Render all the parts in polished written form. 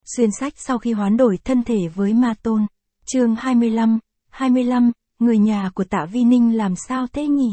Xuyên sách sau khi hoán đổi thân thể với ma tôn. Chương 25, người nhà của Tạ Vi Ninh làm sao thế nhỉ?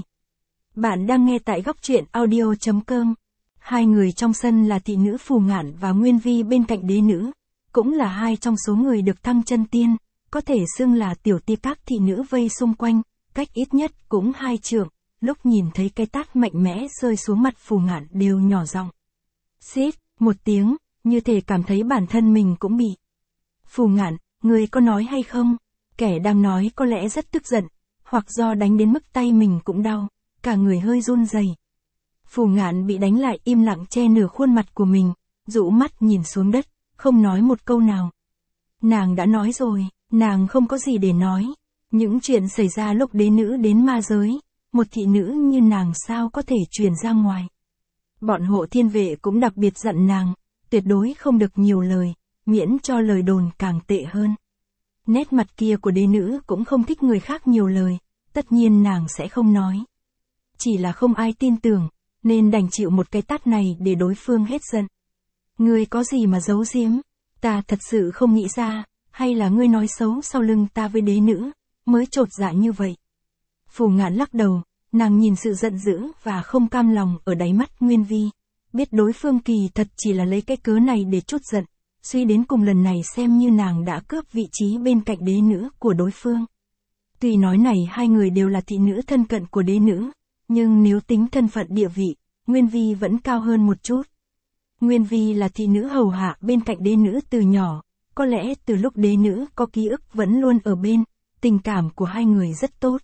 Bạn đang nghe tại góc truyện audio.com. Hai người trong sân là thị nữ Phù Ngạn và Nguyên Vi bên cạnh đế nữ, cũng là hai trong số người được thăng chân tiên, có thể xưng là tiểu ti các thị nữ vây xung quanh, cách ít nhất cũng 2 trượng, lúc nhìn thấy cái tát mạnh mẽ rơi xuống mặt Phù Ngạn đều nhỏ giọng. Xít, một tiếng, như thể cảm thấy bản thân mình cũng bị. Phù Ngạn, người có nói hay không? Kẻ đang nói có lẽ rất tức giận, hoặc do đánh đến mức tay mình cũng đau, cả người hơi run rẩy. Phù Ngạn bị đánh lại im lặng che nửa khuôn mặt của mình, rũ mắt nhìn xuống đất, không nói một câu nào. Nàng đã nói rồi, nàng không có gì để nói. Những chuyện xảy ra lúc đế nữ đến ma giới, một thị nữ như nàng sao có thể truyền ra ngoài. Bọn hộ thiên vệ cũng đặc biệt dặn nàng, tuyệt đối không được nhiều lời, miễn cho lời đồn càng tệ hơn. Nét mặt kia của đế nữ cũng không thích người khác nhiều lời, tất nhiên nàng sẽ không nói. Chỉ là không ai tin tưởng, nên đành chịu một cái tát này để đối phương hết giận. Ngươi có gì mà giấu giếm? Ta thật sự không nghĩ ra, hay là ngươi nói xấu sau lưng ta với đế nữ, mới chột dạ như vậy. Phù Ngạn lắc đầu, nàng nhìn sự giận dữ và không cam lòng ở đáy mắt Nguyên Vi, biết đối phương kỳ thật chỉ là lấy cái cớ này để trút giận, suy đến cùng lần này xem như nàng đã cướp vị trí bên cạnh đế nữ của đối phương. Tuy nói này hai người đều là thị nữ thân cận của đế nữ, nhưng nếu tính thân phận địa vị, Nguyên Vi vẫn cao hơn một chút. Nguyên Vi là thị nữ hầu hạ bên cạnh đế nữ từ nhỏ, có lẽ từ lúc đế nữ có ký ức vẫn luôn ở bên, tình cảm của hai người rất tốt.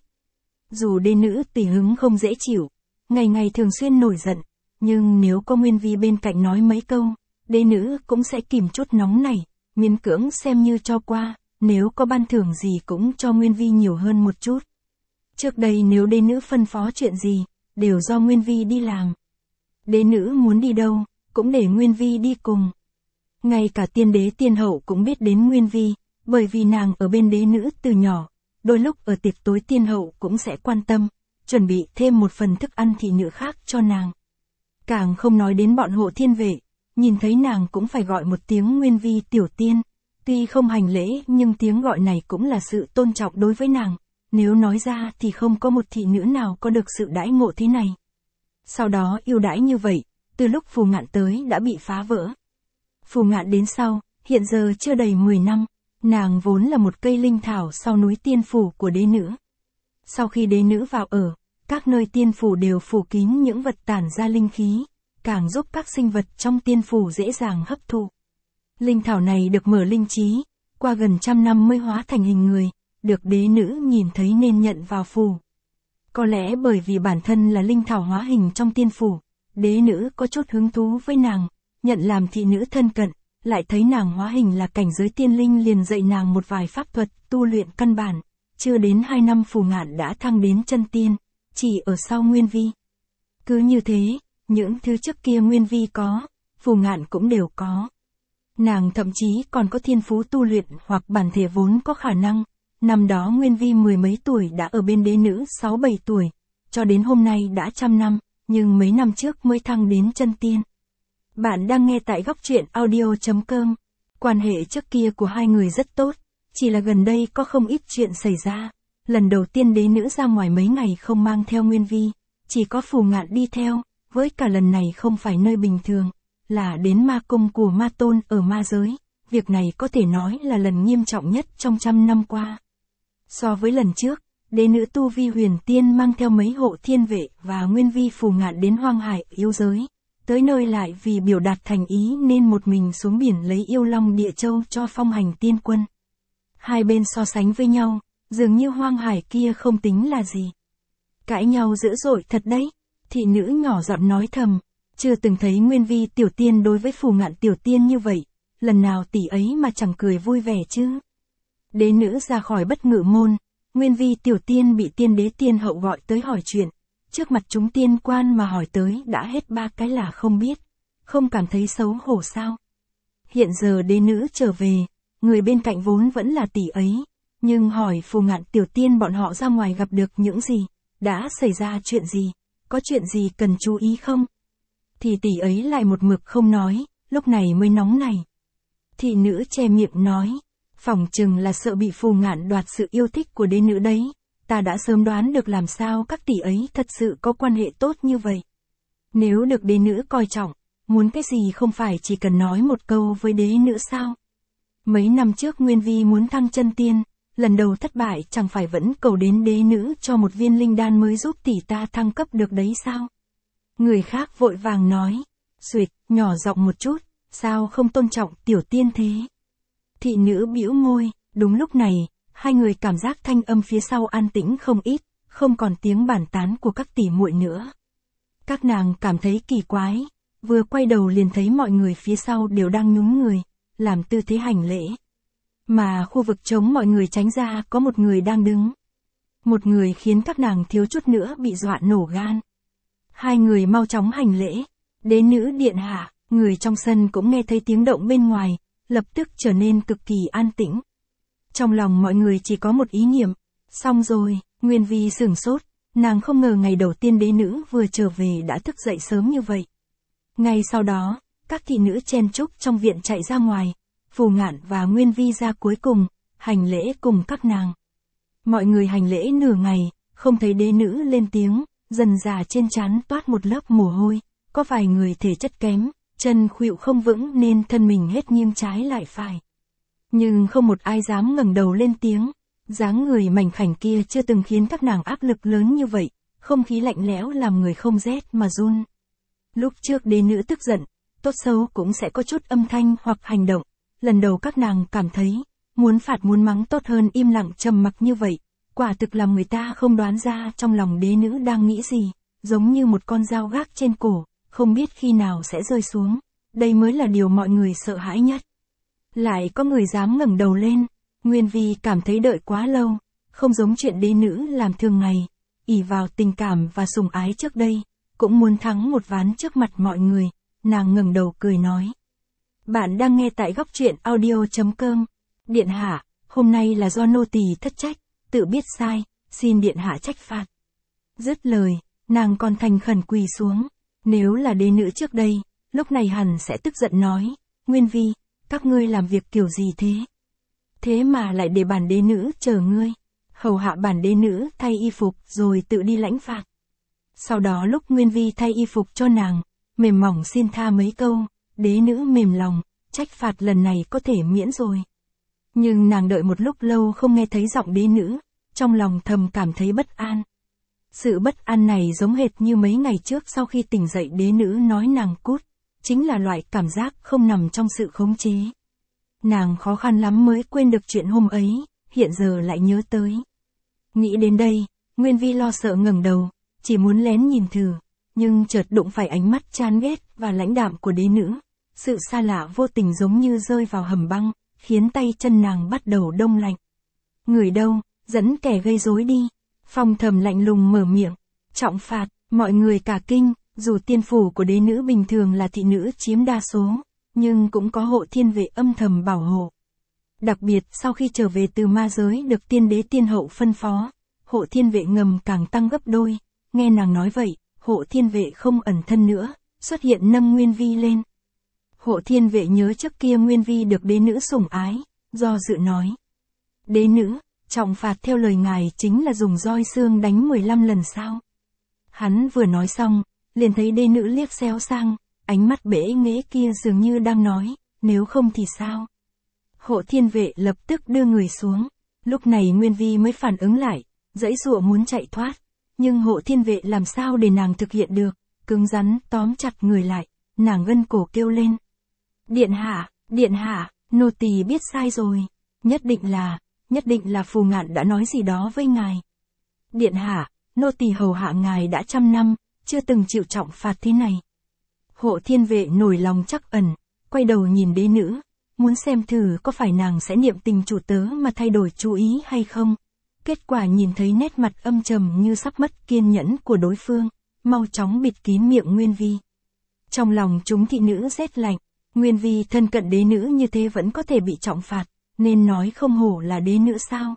Dù đế nữ tùy hứng không dễ chịu, ngày ngày thường xuyên nổi giận, nhưng nếu có Nguyên Vi bên cạnh nói mấy câu, đế nữ cũng sẽ kìm chút nóng này, miễn cưỡng xem như cho qua, nếu có ban thưởng gì cũng cho Nguyên Vi nhiều hơn một chút. Trước đây nếu đế nữ phân phó chuyện gì, đều do Nguyên Vi đi làm. Đế nữ muốn đi đâu, cũng để Nguyên Vi đi cùng. Ngay cả tiên đế tiên hậu cũng biết đến Nguyên Vi, bởi vì nàng ở bên đế nữ từ nhỏ, đôi lúc ở tiệc tối tiên hậu cũng sẽ quan tâm, chuẩn bị thêm một phần thức ăn thị nữ khác cho nàng. Càng không nói đến bọn hộ thiên vệ, nhìn thấy nàng cũng phải gọi một tiếng Nguyên Vi tiểu tiên, tuy không hành lễ nhưng tiếng gọi này cũng là sự tôn trọng đối với nàng, nếu nói ra thì không có một thị nữ nào có được sự đãi ngộ thế này. Sau đó yêu đãi như vậy, từ lúc Phù Ngạn tới đã bị phá vỡ. Phù Ngạn đến sau, hiện giờ chưa đầy 10 năm, nàng vốn là một cây linh thảo sau núi tiên phủ của đế nữ. Sau khi đế nữ vào ở, các nơi tiên phủ đều phủ kín những vật tản ra linh khí, càng giúp các sinh vật trong tiên phủ dễ dàng hấp thụ. Linh thảo này được mở linh trí, qua gần 100 năm mới hóa thành hình người, được đế nữ nhìn thấy nên nhận vào phủ. Có lẽ bởi vì bản thân là linh thảo hóa hình trong tiên phủ, đế nữ có chút hứng thú với nàng, nhận làm thị nữ thân cận, lại thấy nàng hóa hình là cảnh giới tiên linh liền dạy nàng một vài pháp thuật tu luyện căn bản. Chưa đến 2 năm Phù Ngạn đã thăng đến chân tiên, chỉ ở sau Nguyên Vi. Cứ như thế, những thứ trước kia Nguyên Vi có, Phù Ngạn cũng đều có. Nàng thậm chí còn có thiên phú tu luyện hoặc bản thể vốn có khả năng. Năm đó Nguyên Vi 10 mấy tuổi đã ở bên đế nữ 6-7 tuổi, cho đến hôm nay đã 100 năm, nhưng mấy năm trước mới thăng đến chân tiên. Bạn đang nghe tại góc truyện audio.com. Quan hệ trước kia của hai người rất tốt, chỉ là gần đây có không ít chuyện xảy ra. Lần đầu tiên đế nữ ra ngoài mấy ngày không mang theo Nguyên Vi, chỉ có Phù Ngạn đi theo, với cả lần này không phải nơi bình thường, là đến ma cung của ma tôn ở ma giới. Việc này có thể nói là lần nghiêm trọng nhất trong 100 năm qua. So với lần trước, đế nữ tu vi huyền tiên mang theo mấy hộ thiên vệ và Nguyên Vi Phù Ngạn đến hoang hải yêu giới. Tới nơi lại vì biểu đạt thành ý nên một mình xuống biển lấy yêu long địa châu cho phong hành tiên quân. Hai bên so sánh với nhau, dường như hoang hải kia không tính là gì. Cãi nhau dữ dội thật đấy, thị nữ nhỏ giọng nói thầm, chưa từng thấy Nguyên Vi tiểu tiên đối với Phù Ngạn tiểu tiên như vậy, lần nào tỷ ấy mà chẳng cười vui vẻ chứ. Đế nữ ra khỏi bất ngự môn, Nguyên Vi tiểu tiên bị tiên đế tiên hậu gọi tới hỏi chuyện. Trước mặt chúng tiên quan mà hỏi tới đã hết 3 cái là không biết, không cảm thấy xấu hổ sao. Hiện giờ đế nữ trở về, người bên cạnh vốn vẫn là tỷ ấy, nhưng hỏi Phù Ngạn tiểu tiên bọn họ ra ngoài gặp được những gì, đã xảy ra chuyện gì, có chuyện gì cần chú ý không? Thì tỷ ấy lại một mực không nói, lúc này mới nóng này. Thị nữ che miệng nói. Phỏng chừng là sợ bị Phù Ngạn đoạt sự yêu thích của đế nữ đấy. Ta đã sớm đoán được làm sao các tỷ ấy thật sự có quan hệ tốt như vậy. Nếu được đế nữ coi trọng, muốn cái gì không phải chỉ cần nói một câu với đế nữ sao? Mấy năm trước Nguyên Vi muốn thăng chân tiên, lần đầu thất bại chẳng phải vẫn cầu đến đế nữ cho một viên linh đan mới giúp tỷ ta thăng cấp được đấy sao? Người khác vội vàng nói, xuỵt, nhỏ giọng một chút, sao không tôn trọng tiểu tiên thế? Thị nữ bĩu môi, đúng lúc này, hai người cảm giác thanh âm phía sau an tĩnh không ít, không còn tiếng bàn tán của các tỷ muội nữa. Các nàng cảm thấy kỳ quái, vừa quay đầu liền thấy mọi người phía sau đều đang nhún người, làm tư thế hành lễ. Mà khu vực trống mọi người tránh ra có một người đang đứng. Một người khiến các nàng thiếu chút nữa bị dọa nổ gan. Hai người mau chóng hành lễ. Đế nữ điện hạ, người trong sân cũng nghe thấy tiếng động bên ngoài, lập tức trở nên cực kỳ an tĩnh. Trong lòng mọi người chỉ có một ý niệm, xong rồi, Nguyên Vi sửng sốt, nàng không ngờ ngày đầu tiên đế nữ vừa trở về đã thức dậy sớm như vậy. Ngay sau đó, các thị nữ chen chúc trong viện chạy ra ngoài, Phù Ngạn và Nguyên Vi ra cuối cùng, hành lễ cùng các nàng. Mọi người hành lễ nửa ngày, không thấy đế nữ lên tiếng, dần dà trên trán toát một lớp mồ hôi, có vài người thể chất kém, chân khuỵu không vững nên thân mình hết nghiêng trái lại phải. Nhưng không một ai dám ngẩng đầu lên tiếng, dáng người mảnh khảnh kia chưa từng khiến các nàng áp lực lớn như vậy, không khí lạnh lẽo làm người không rét mà run. Lúc trước đế nữ tức giận, tốt xấu cũng sẽ có chút âm thanh hoặc hành động, lần đầu các nàng cảm thấy, muốn phạt muốn mắng tốt hơn im lặng trầm mặc như vậy, quả thực làm người ta không đoán ra trong lòng đế nữ đang nghĩ gì, giống như một con dao gác trên cổ, không biết khi nào sẽ rơi xuống, đây mới là điều mọi người sợ hãi nhất. Lại có người dám ngẩng đầu lên, Nguyên Vi cảm thấy đợi quá lâu, không giống chuyện đế nữ làm thường ngày, ỷ vào tình cảm và sủng ái trước đây, cũng muốn thắng một ván trước mặt mọi người, nàng ngẩng đầu cười nói. Bạn đang nghe tại góc truyện audio.com. Điện hạ, hôm nay là do nô tỳ thất trách, tự biết sai, xin điện hạ trách phạt. Dứt lời, nàng còn thành khẩn quỳ xuống, nếu là đế nữ trước đây, lúc này hẳn sẽ tức giận nói, Nguyên Vi, các ngươi làm việc kiểu gì thế? Thế mà lại để bản đế nữ chờ ngươi, hầu hạ bản đế nữ thay y phục rồi tự đi lãnh phạt. Sau đó lúc Nguyên Vi thay y phục cho nàng, mềm mỏng xin tha mấy câu, đế nữ mềm lòng, trách phạt lần này có thể miễn rồi. Nhưng nàng đợi một lúc lâu không nghe thấy giọng đế nữ, trong lòng thầm cảm thấy bất an. Sự bất an này giống hệt như mấy ngày trước sau khi tỉnh dậy đế nữ nói nàng cút, chính là loại cảm giác không nằm trong sự khống chế. Nàng khó khăn lắm mới quên được chuyện hôm ấy, hiện giờ lại nhớ tới. Nghĩ đến đây, Nguyên Vi lo sợ ngẩng đầu, chỉ muốn lén nhìn thử, nhưng chợt đụng phải ánh mắt chán ghét và lãnh đạm của đế nữ. Sự xa lạ vô tình giống như rơi vào hầm băng, khiến tay chân nàng bắt đầu đông lạnh. Người đâu, dẫn kẻ gây rối đi. Phong Thầm lạnh lùng mở miệng, trọng phạt, mọi người cả kinh, dù tiên phủ của đế nữ bình thường là thị nữ chiếm đa số, nhưng cũng có hộ thiên vệ âm thầm bảo hộ. Đặc biệt sau khi trở về từ ma giới được tiên đế tiên hậu phân phó, hộ thiên vệ ngầm càng tăng gấp đôi, nghe nàng nói vậy, hộ thiên vệ không ẩn thân nữa, xuất hiện nâng Nguyên Vi lên. Hộ thiên vệ nhớ trước kia Nguyên Vi được đế nữ sủng ái, do dự nói. Đế nữ, trọng phạt theo lời ngài chính là dùng roi xương đánh 15 lần sao? Hắn vừa nói xong, liền thấy đế nữ liếc xéo sang, ánh mắt bẽ nghễ kia dường như đang nói, nếu không thì sao? Hộ thiên vệ lập tức đưa người xuống, lúc này Nguyên Vi mới phản ứng lại, giãy giụa muốn chạy thoát, nhưng hộ thiên vệ làm sao để nàng thực hiện được, cứng rắn tóm chặt người lại, nàng gân cổ kêu lên. Điện hạ, nô tỳ biết sai rồi, nhất định là Phù Ngạn đã nói gì đó với ngài. Điện hạ, nô tỳ hầu hạ ngài đã 100 năm, chưa từng chịu trọng phạt thế này. Hộ thiên vệ nổi lòng trắc ẩn, quay đầu nhìn đế nữ, muốn xem thử có phải nàng sẽ niệm tình chủ tớ mà thay đổi chú ý hay không. Kết quả nhìn thấy nét mặt âm trầm như sắp mất kiên nhẫn của đối phương, mau chóng bịt kín miệng Nguyên Vi. Trong lòng chúng thị nữ rét lạnh, Nguyên Vi thân cận đế nữ như thế vẫn có thể bị trọng phạt, nên nói không hổ là đế nữ sao.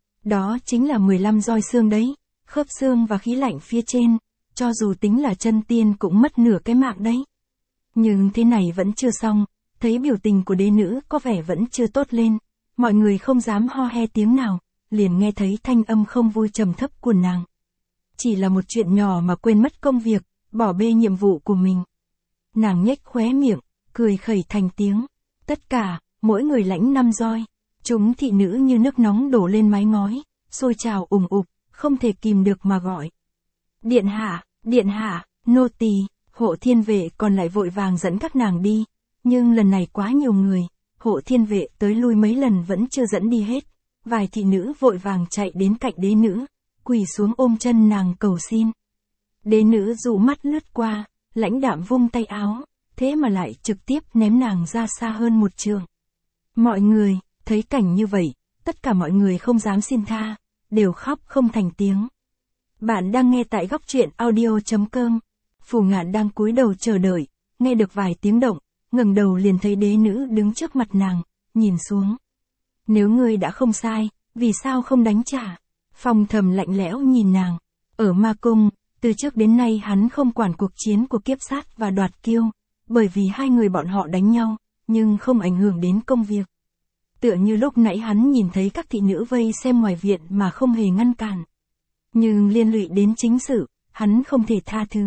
Đó chính là 15 roi xương đấy, khớp xương và khí lạnh phía trên, cho dù tính là chân tiên cũng mất nửa cái mạng đấy. Nhưng thế này vẫn chưa xong, thấy biểu tình của đế nữ có vẻ vẫn chưa tốt lên, mọi người không dám ho he tiếng nào, liền nghe thấy thanh âm không vui trầm thấp của nàng. Chỉ là một chuyện nhỏ mà quên mất công việc, bỏ bê nhiệm vụ của mình. Nàng nhếch khóe miệng, cười khẩy thành tiếng. Tất cả, mỗi người lãnh 5 roi. Chúng thị nữ như nước nóng đổ lên mái ngói, sôi trào ùng ục, không thể kìm được mà gọi. Điện hạ, nô tỳ, hộ thiên vệ còn lại vội vàng dẫn các nàng đi. Nhưng lần này quá nhiều người, hộ thiên vệ tới lui mấy lần vẫn chưa dẫn đi hết. Vài thị nữ vội vàng chạy đến cạnh đế nữ, quỳ xuống ôm chân nàng cầu xin. Đế nữ dụ mắt lướt qua, lãnh đạm vung tay áo, thế mà lại trực tiếp ném nàng ra xa hơn một trượng. Mọi người, thấy cảnh như vậy, tất cả mọi người không dám xin tha, đều khóc không thành tiếng. Bạn đang nghe tại góc truyện audio.com. Phù Ngạn đang cúi đầu chờ đợi, nghe được vài tiếng động, ngẩng đầu liền thấy đế nữ đứng trước mặt nàng, nhìn xuống. Nếu ngươi đã không sai, vì sao không đánh trả? Phong Thầm lạnh lẽo nhìn nàng. Ở Ma Cung, từ trước đến nay hắn không quản cuộc chiến của Kiếp Sát và Đoạt Kiêu, bởi vì hai người bọn họ đánh nhau, nhưng không ảnh hưởng đến công việc. Tựa như lúc nãy hắn nhìn thấy các thị nữ vây xem ngoài viện mà không hề ngăn cản. Nhưng liên lụy đến chính sự, hắn không thể tha thứ.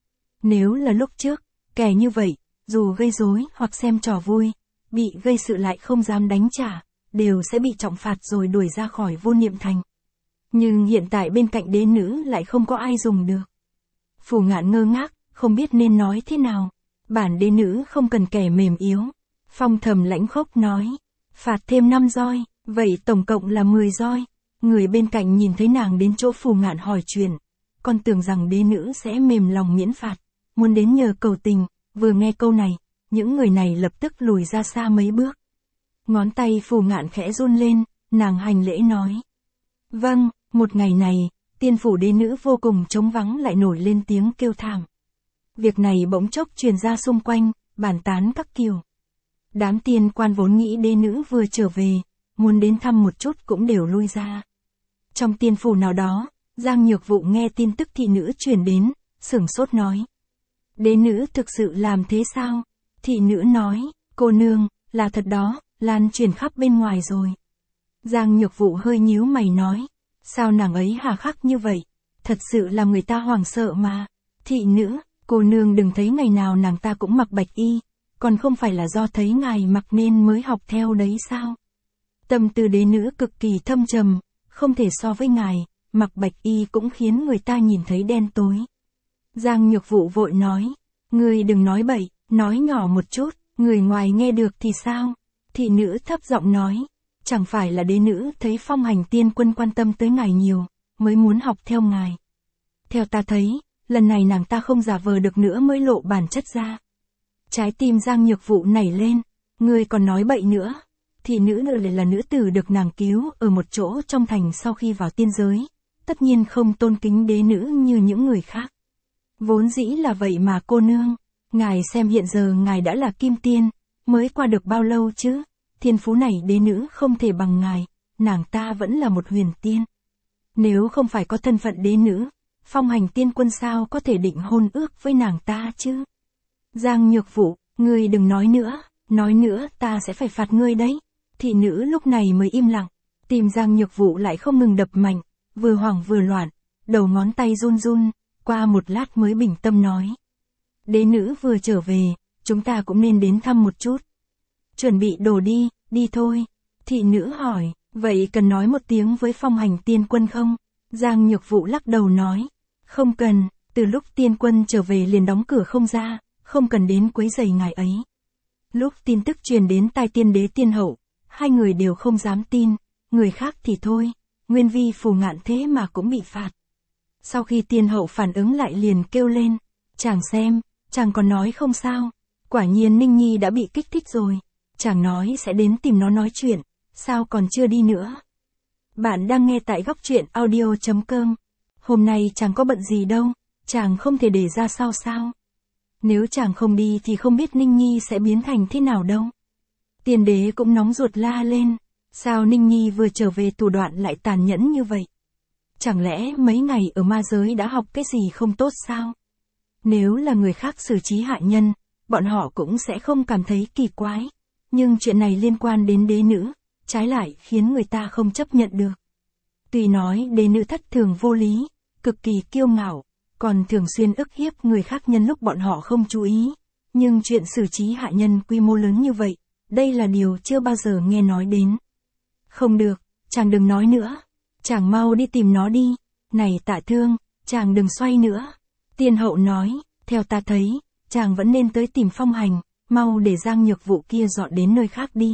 Nếu là lúc trước, kẻ như vậy, dù gây rối hoặc xem trò vui, bị gây sự lại không dám đánh trả, đều sẽ bị trọng phạt rồi đuổi ra khỏi Vô Niệm Thành. Nhưng hiện tại bên cạnh đế nữ lại không có ai dùng được. Phù Ngạn ngơ ngác, không biết nên nói thế nào. Bản đế nữ không cần kẻ mềm yếu. Phong Thầm lãnh khốc nói. Phạt thêm 5 roi, vậy tổng cộng là 10 roi. Người bên cạnh nhìn thấy nàng đến chỗ Phù Ngạn hỏi chuyện. Còn tưởng rằng đế nữ sẽ mềm lòng miễn phạt, muốn đến nhờ cầu tình. Vừa nghe câu này, những người này lập tức lùi ra xa mấy bước. Ngón tay Phù Ngạn khẽ run lên, nàng hành lễ nói. Vâng, một ngày này, tiên phủ đế nữ vô cùng trống vắng lại nổi lên tiếng kêu thảm. Việc này bỗng chốc truyền ra xung quanh, bàn tán các kiểu. Đám tiên quan vốn nghĩ đế nữ vừa trở về, muốn đến thăm một chút cũng đều lui ra. Trong tiên phủ nào đó, Giang Nhược Vụ nghe tin tức thị nữ truyền đến, sửng sốt nói. Đế nữ thực sự làm thế sao? Thị nữ nói, cô nương, là thật đó, lan truyền khắp bên ngoài rồi. Giang Nhược Vụ hơi nhíu mày nói, sao nàng ấy hà khắc như vậy? Thật sự làm người ta hoảng sợ mà. Thị nữ, cô nương đừng thấy ngày nào nàng ta cũng mặc bạch y, còn không phải là do thấy ngài mặc nên mới học theo đấy sao? Tâm tư đế nữ cực kỳ thâm trầm, không thể so với ngài, mặc bạch y cũng khiến người ta nhìn thấy đen tối. Giang Nhược Vụ vội nói, ngươi đừng nói bậy, nói nhỏ một chút, người ngoài nghe được thì sao? Thị nữ thấp giọng nói, chẳng phải là đế nữ thấy Phong Hành Tiên Quân quan tâm tới ngài nhiều, mới muốn học theo ngài. Theo ta thấy, lần này nàng ta không giả vờ được nữa mới lộ bản chất ra. Trái tim Giang Nhược Vụ nảy lên, ngươi còn nói bậy nữa. Thị nữ lại là nữ tử được nàng cứu ở một chỗ trong thành sau khi vào tiên giới, tất nhiên không tôn kính đế nữ như những người khác. Vốn dĩ là vậy mà cô nương, ngài xem hiện giờ ngài đã là kim tiên, mới qua được bao lâu chứ? Thiên phú này đế nữ không thể bằng ngài, nàng ta vẫn là một huyền tiên. Nếu không phải có thân phận đế nữ, Phong Hành Tiên Quân sao có thể định hôn ước với nàng ta chứ? Giang Nhược Vụ, ngươi đừng nói nữa ta sẽ phải phạt ngươi đấy. Thị nữ lúc này mới im lặng, tim Giang Nhược Vụ lại không ngừng đập mạnh, vừa hoảng vừa loạn, đầu ngón tay run run, qua một lát mới bình tâm nói. Đế nữ vừa trở về, chúng ta cũng nên đến thăm một chút. Chuẩn bị đồ đi thôi. Thị nữ hỏi, vậy cần nói một tiếng với Phong Hành Tiên Quân không? Giang Nhược Vụ lắc đầu nói, không cần, từ lúc tiên quân trở về liền đóng cửa không ra, không cần đến quấy rầy ngài ấy. Lúc tin tức truyền đến tai tiên đế tiên hậu, hai người đều không dám tin, người khác thì thôi, nguyên vi Phù Ngạn thế mà cũng bị phạt. Sau khi tiên hậu phản ứng lại liền kêu lên, chàng xem, chàng còn nói không sao, quả nhiên Ninh Nhi đã bị kích thích rồi, chàng nói sẽ đến tìm nó nói chuyện, sao còn chưa đi nữa. Bạn đang nghe tại góc truyện audio.com. Hôm nay chàng có bận gì đâu, chàng không thể để ra sau sao? Nếu chàng không đi thì không biết Ninh Nhi sẽ biến thành thế nào đâu. Tiên đế cũng nóng ruột la lên, sao Ninh Nhi vừa trở về thủ đoạn lại tàn nhẫn như vậy? Chẳng lẽ mấy ngày ở ma giới đã học cái gì không tốt sao? Nếu là người khác xử trí hạ nhân, bọn họ cũng sẽ không cảm thấy kỳ quái. Nhưng chuyện này liên quan đến đế nữ, trái lại khiến người ta không chấp nhận được. Tuy nói đế nữ thất thường vô lý, cực kỳ kiêu ngạo, còn thường xuyên ức hiếp người khác nhân lúc bọn họ không chú ý, nhưng chuyện xử trí hạ nhân quy mô lớn như vậy, đây là điều chưa bao giờ nghe nói đến. Không được, chàng đừng nói nữa, chàng mau đi tìm nó đi, này Tạ Thương, chàng đừng xoay nữa. Tiên hậu nói, theo ta thấy, chàng vẫn nên tới tìm Phong Hành, mau để Giang Nhược Vụ kia dọn đến nơi khác đi.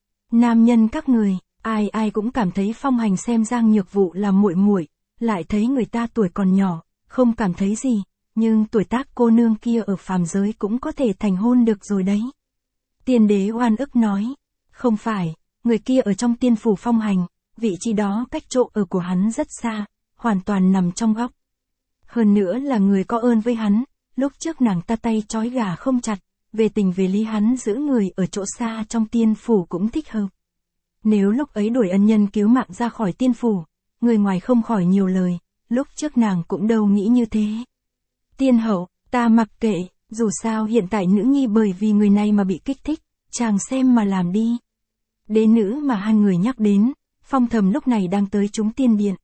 Nam nhân các người, ai ai cũng cảm thấy Phong Hành xem Giang Nhược Vụ là muội muội, lại thấy người ta tuổi còn nhỏ, không cảm thấy gì, nhưng tuổi tác cô nương kia ở phàm giới cũng có thể thành hôn được rồi đấy. Tiên đế oan ức nói, không phải, người kia ở trong tiên phủ Phong Hành, vị trí đó cách chỗ ở của hắn rất xa, hoàn toàn nằm trong góc. Hơn nữa là người có ơn với hắn, lúc trước nàng ta tay trói gà không chặt, về tình về lý hắn giữ người ở chỗ xa trong tiên phủ cũng thích hợp. Nếu lúc ấy đuổi ân nhân cứu mạng ra khỏi tiên phủ, người ngoài không khỏi nhiều lời, lúc trước nàng cũng đâu nghĩ như thế. Tiên hậu, ta mặc kệ, dù sao hiện tại nữ nhi bởi vì người này mà bị kích thích, chàng xem mà làm đi. Đế nữ mà hai người nhắc đến, Phong Thầm lúc này đang tới chúng tiên điện.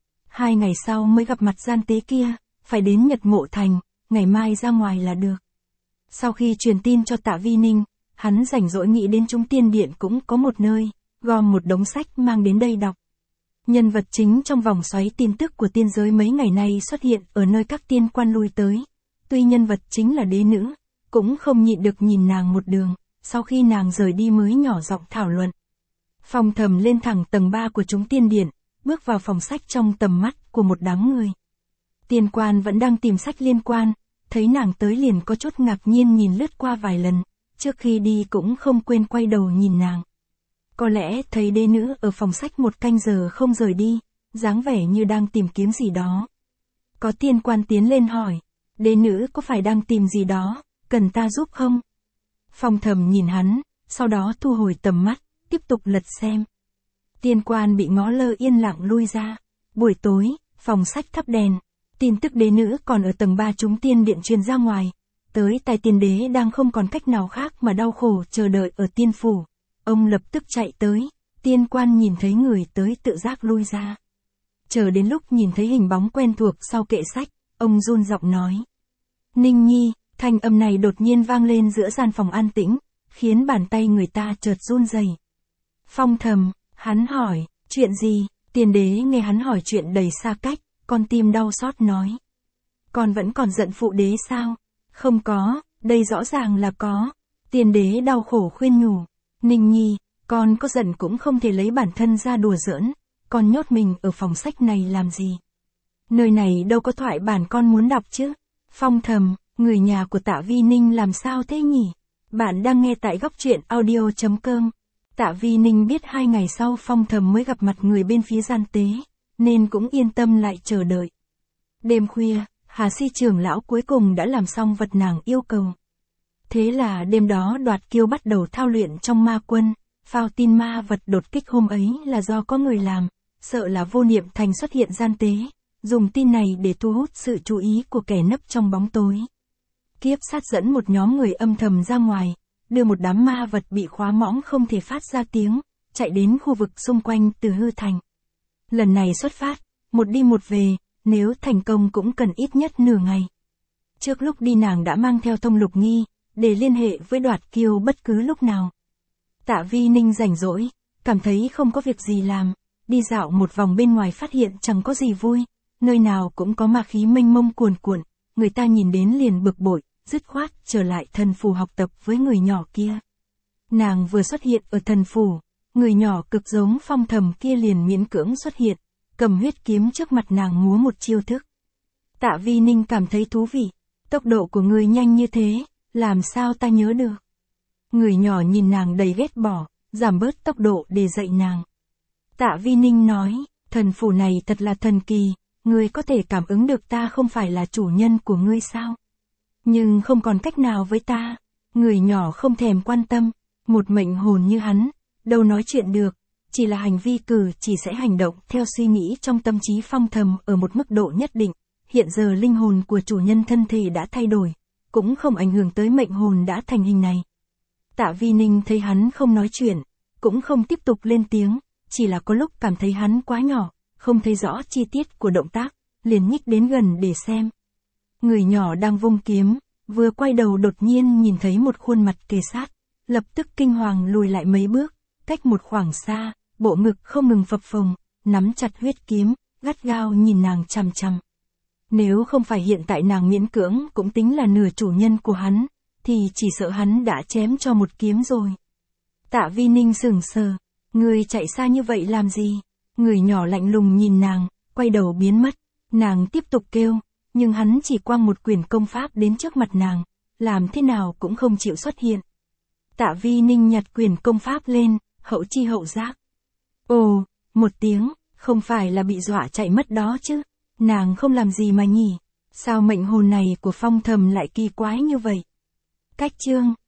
2 ngày sau mới gặp mặt gian tế kia, phải đến Nhật Mộ Thành, ngày mai ra ngoài là được. Sau khi truyền tin cho Tạ Vi Ninh, hắn rảnh rỗi nghĩ đến chúng tiên điện cũng có một nơi, gom một đống sách mang đến đây đọc. Nhân vật chính trong vòng xoáy tin tức của tiên giới mấy ngày nay xuất hiện ở nơi các tiên quan lui tới. Tuy nhân vật chính là đế nữ, cũng không nhịn được nhìn nàng một đường, sau khi nàng rời đi mới nhỏ giọng thảo luận. Phong Thầm lên thẳng tầng 3 của chúng tiên điện, bước vào phòng sách trong tầm mắt của một đám người. Tiên quan vẫn đang tìm sách liên quan, thấy nàng tới liền có chút ngạc nhiên nhìn lướt qua vài lần, trước khi đi cũng không quên quay đầu nhìn nàng. Có lẽ thấy đế nữ ở phòng sách một canh giờ không rời đi, dáng vẻ như đang tìm kiếm gì đó. Có tiên quan tiến lên hỏi, đế nữ có phải đang tìm gì đó, cần ta giúp không? Phong Thầm nhìn hắn, sau đó thu hồi tầm mắt, tiếp tục lật xem. Tiên quan bị ngó lơ yên lặng lui ra. Buổi tối, phòng sách thắp đèn, tin tức đế nữ còn ở tầng 3 chúng tiên điện truyền ra ngoài. Tới tai tiên đế đang không còn cách nào khác mà đau khổ chờ đợi ở tiên phủ. Ông lập tức chạy tới, tiên quan nhìn thấy người tới tự giác lui ra. Chờ đến lúc nhìn thấy hình bóng quen thuộc sau kệ sách, ông run giọng nói. Ninh Nhi, thanh âm này đột nhiên vang lên giữa gian phòng an tĩnh, khiến bàn tay người ta chợt run rẩy. Phong Thầm, hắn hỏi, chuyện gì? Tiên đế nghe hắn hỏi chuyện đầy xa cách, con tim đau xót nói. Con vẫn còn giận phụ đế sao? Không có, đây rõ ràng là có. Tiên đế đau khổ khuyên nhủ. Ninh Nhi, con có giận cũng không thể lấy bản thân ra đùa giỡn, con nhốt mình ở phòng sách này làm gì? Nơi này đâu có thoại bản con muốn đọc chứ? Phong Thầm, người nhà của Tạ Vi Ninh làm sao thế nhỉ? Bạn đang nghe tại góc truyện audio.com. Tạ Vi Ninh biết 2 ngày sau Phong Thầm mới gặp mặt người bên phía gian tế, nên cũng yên tâm lại chờ đợi. Đêm khuya, Hà Si trưởng lão cuối cùng đã làm xong vật nàng yêu cầu. Thế là đêm đó Đoạt Kiêu bắt đầu thao luyện trong ma quân, phao tin ma vật đột kích hôm ấy là do có người làm, sợ là Vô Niệm Thành xuất hiện gian tế, dùng tin này để thu hút sự chú ý của kẻ nấp trong bóng tối. Kiếp sát dẫn một nhóm người âm thầm ra ngoài, đưa một đám ma vật bị khóa mõng không thể phát ra tiếng, chạy đến khu vực xung quanh Từ Hư Thành. Lần này xuất phát, một đi một về, nếu thành công cũng cần ít nhất nửa ngày. Trước lúc đi nàng đã mang theo Thông Lục Nghi, để liên hệ với Đoạt Kiêu bất cứ lúc nào. Tạ Vi Ninh rảnh rỗi, cảm thấy không có việc gì làm, đi dạo một vòng bên ngoài phát hiện chẳng có gì vui, nơi nào cũng có ma khí mênh mông cuồn cuộn, người ta nhìn đến liền bực bội, dứt khoát trở lại thần phủ học tập với người nhỏ kia. Nàng vừa xuất hiện ở thần phủ, người nhỏ cực giống Phong Thầm kia liền miễn cưỡng xuất hiện, cầm huyết kiếm trước mặt nàng múa một chiêu thức. Tạ Vi Ninh cảm thấy thú vị, tốc độ của người nhanh như thế, làm sao ta nhớ được. Người nhỏ nhìn nàng đầy ghét bỏ, giảm bớt tốc độ để dạy nàng. Tạ Vi Ninh nói, thần phủ này thật là thần kỳ, ngươi có thể cảm ứng được ta không phải là chủ nhân của ngươi sao? Nhưng không còn cách nào với ta. Người nhỏ không thèm quan tâm, một mệnh hồn như hắn, đâu nói chuyện được, chỉ là hành vi cử chỉ sẽ hành động theo suy nghĩ trong tâm trí Phong Thầm ở một mức độ nhất định. Hiện giờ linh hồn của chủ nhân thân thể đã thay đổi, cũng không ảnh hưởng tới mệnh hồn đã thành hình này. Tạ Vi Ninh thấy hắn không nói chuyện, cũng không tiếp tục lên tiếng, chỉ là có lúc cảm thấy hắn quá nhỏ, không thấy rõ chi tiết của động tác, liền nhích đến gần để xem. Người nhỏ đang vung kiếm, vừa quay đầu đột nhiên nhìn thấy một khuôn mặt kề sát, lập tức kinh hoàng lùi lại mấy bước, cách một khoảng xa, bộ ngực không ngừng phập phồng, nắm chặt huyết kiếm, gắt gao nhìn nàng chằm chằm. Nếu không phải hiện tại nàng miễn cưỡng cũng tính là nửa chủ nhân của hắn, thì chỉ sợ hắn đã chém cho một kiếm rồi. Tạ Vi Ninh sững sờ, người chạy xa như vậy làm gì? Người nhỏ lạnh lùng nhìn nàng, quay đầu biến mất, nàng tiếp tục kêu, nhưng hắn chỉ quăng một quyển công pháp đến trước mặt nàng, làm thế nào cũng không chịu xuất hiện. Tạ Vi Ninh nhặt quyển công pháp lên, hậu chi hậu giác. Ồ, một tiếng, không phải là bị dọa chạy mất đó chứ, nàng không làm gì mà nhỉ, sao mệnh hồn này của Phong Thầm lại kỳ quái như vậy? Cách chương